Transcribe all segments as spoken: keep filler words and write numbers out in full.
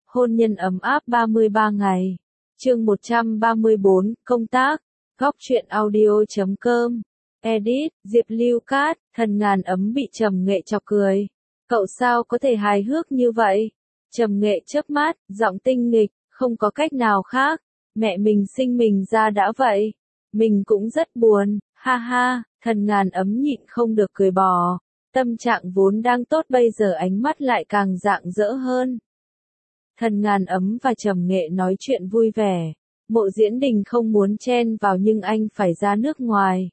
Hôn nhân ấm áp ba mươi ba ngày. Chương một trăm ba mươi bốn, công tác. Góc truyện audio chấm com. Edit, Diệp Lưu Cát, thần ngàn ấm bị Trầm Nghệ chọc cười. Cậu sao có thể hài hước như vậy? Trầm Nghệ chớp mắt, giọng tinh nghịch, không có cách nào khác. Mẹ mình sinh mình ra đã vậy. Mình cũng rất buồn, ha ha, thần ngàn ấm nhịn không được cười bò. Tâm trạng vốn đang tốt bây giờ ánh mắt lại càng rạng rỡ hơn. Thần ngàn ấm và Trầm Nghệ nói chuyện vui vẻ. Mộ Diễn Đình không muốn chen vào nhưng anh phải ra nước ngoài.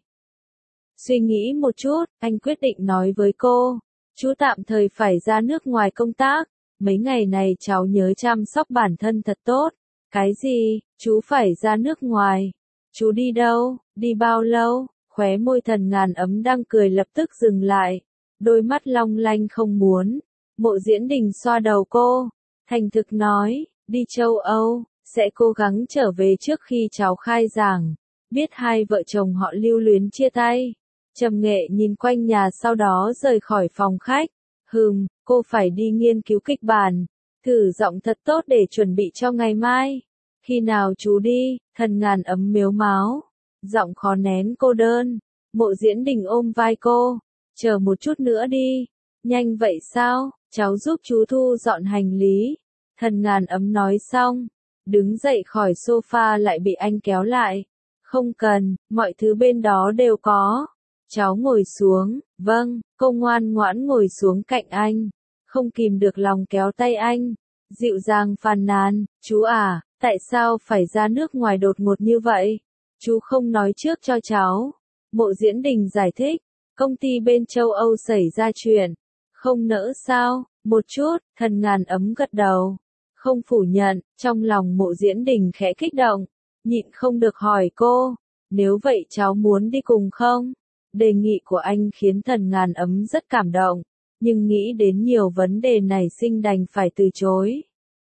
Suy nghĩ một chút, anh quyết định nói với cô. Chú tạm thời phải ra nước ngoài công tác. Mấy ngày này cháu nhớ chăm sóc bản thân thật tốt. Cái gì, chú phải ra nước ngoài? Chú đi đâu, đi bao lâu? Khóe môi thần ngàn ấm đang cười lập tức dừng lại. Đôi mắt long lanh không muốn. Mộ Diễn Đình xoa đầu cô. Thành thực nói, đi châu Âu, sẽ cố gắng trở về trước khi cháu khai giảng. Biết hai vợ chồng họ lưu luyến chia tay. Trầm Nghệ nhìn quanh nhà sau đó rời khỏi phòng khách. Hừm, cô phải đi nghiên cứu kịch bản. Thử giọng thật tốt để chuẩn bị cho ngày mai. Khi nào chú đi? Thần ngàn ấm mếu máo. Giọng khó nén cô đơn. Mộ Diễn Đình ôm vai cô. Chờ một chút nữa đi. Nhanh vậy sao? Cháu giúp chú thu dọn hành lý. Thần ngàn ấm nói xong. Đứng dậy khỏi sofa lại bị anh kéo lại. Không cần, mọi thứ bên đó đều có. Cháu ngồi xuống. Vâng, cô ngoan ngoãn ngồi xuống cạnh anh. Không kìm được lòng kéo tay anh. Dịu dàng phàn nàn. Chú à, tại sao phải ra nước ngoài đột ngột như vậy? Chú không nói trước cho cháu. Mộ Diễn Đình giải thích. Công ty bên châu Âu xảy ra chuyện. Không nỡ sao? Một chút, thần ngàn ấm gật đầu. Không phủ nhận, trong lòng Mộ Diễn Đình khẽ kích động. Nhịn không được hỏi cô. Nếu vậy cháu muốn đi cùng không? Đề nghị của anh khiến thần ngàn ấm rất cảm động. Nhưng nghĩ đến nhiều vấn đề nảy sinh đành phải từ chối.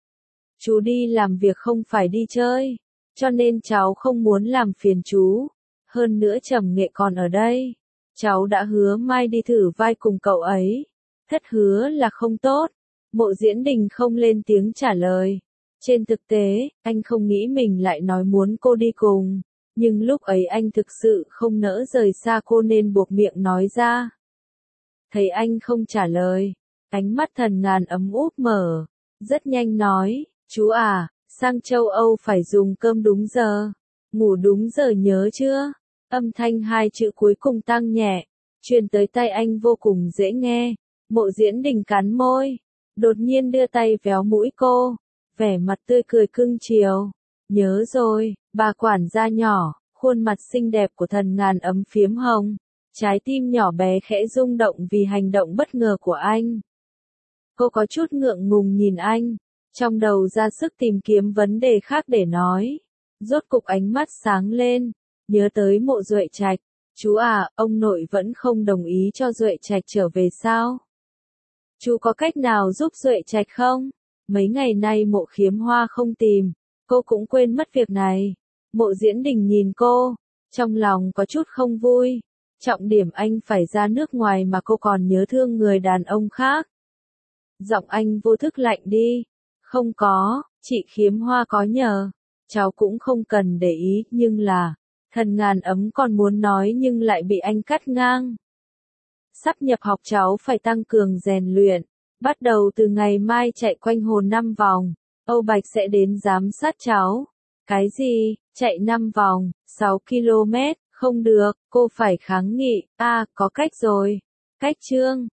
Chú đi làm việc không phải đi chơi. Cho nên cháu không muốn làm phiền chú. Hơn nữa Trầm Nghệ còn ở đây. Cháu đã hứa mai đi thử vai cùng cậu ấy. Thất hứa là không tốt. Mộ Diễn Đình không lên tiếng trả lời. Trên thực tế, anh không nghĩ mình lại nói muốn cô đi cùng. Nhưng lúc ấy anh thực sự không nỡ rời xa cô nên buộc miệng nói ra. Thấy anh không trả lời. Ánh mắt thần ngàn ấm úp mở. Rất nhanh nói, chú à, sang châu Âu phải dùng cơm đúng giờ. Ngủ đúng giờ nhớ chưa? Âm thanh hai chữ cuối cùng tăng nhẹ. Truyền tới tai anh vô cùng dễ nghe. Mộ Diễn Đình cắn môi. Đột nhiên đưa tay véo mũi cô. Vẻ mặt tươi cười cưng chiều. Nhớ rồi, bà quản gia nhỏ. Khuôn mặt xinh đẹp của thần ngàn ấm phiếm hồng. Trái tim nhỏ bé khẽ rung động vì hành động bất ngờ của anh. Cô có chút ngượng ngùng nhìn anh. Trong đầu ra sức tìm kiếm vấn đề khác để nói. Rốt cục ánh mắt sáng lên. Nhớ tới Mộ Duệ Trạch. Chú à, ông nội vẫn không đồng ý cho Duệ Trạch trở về sao? Chú có cách nào giúp Duệ Trạch không? Mấy ngày nay Mộ Khiếm Hoa không tìm. Cô cũng quên mất việc này. Mộ Diễn Đình nhìn cô. Trong lòng có chút không vui. Trọng điểm anh phải ra nước ngoài mà cô còn nhớ thương người đàn ông khác. Giọng anh vô thức lạnh đi. Không có, chị Khiếm Hoa có nhờ. Cháu cũng không cần để ý, nhưng là... Thần ngàn ấm còn muốn nói nhưng lại bị anh cắt ngang. Sắp nhập học cháu phải tăng cường rèn luyện. Bắt đầu từ ngày mai chạy quanh hồ năm vòng. Âu Bạch sẽ đến giám sát cháu. Cái gì? Chạy năm vòng, sáu ki lô mét, không được, cô phải kháng nghị. À, có cách rồi. Cách chương.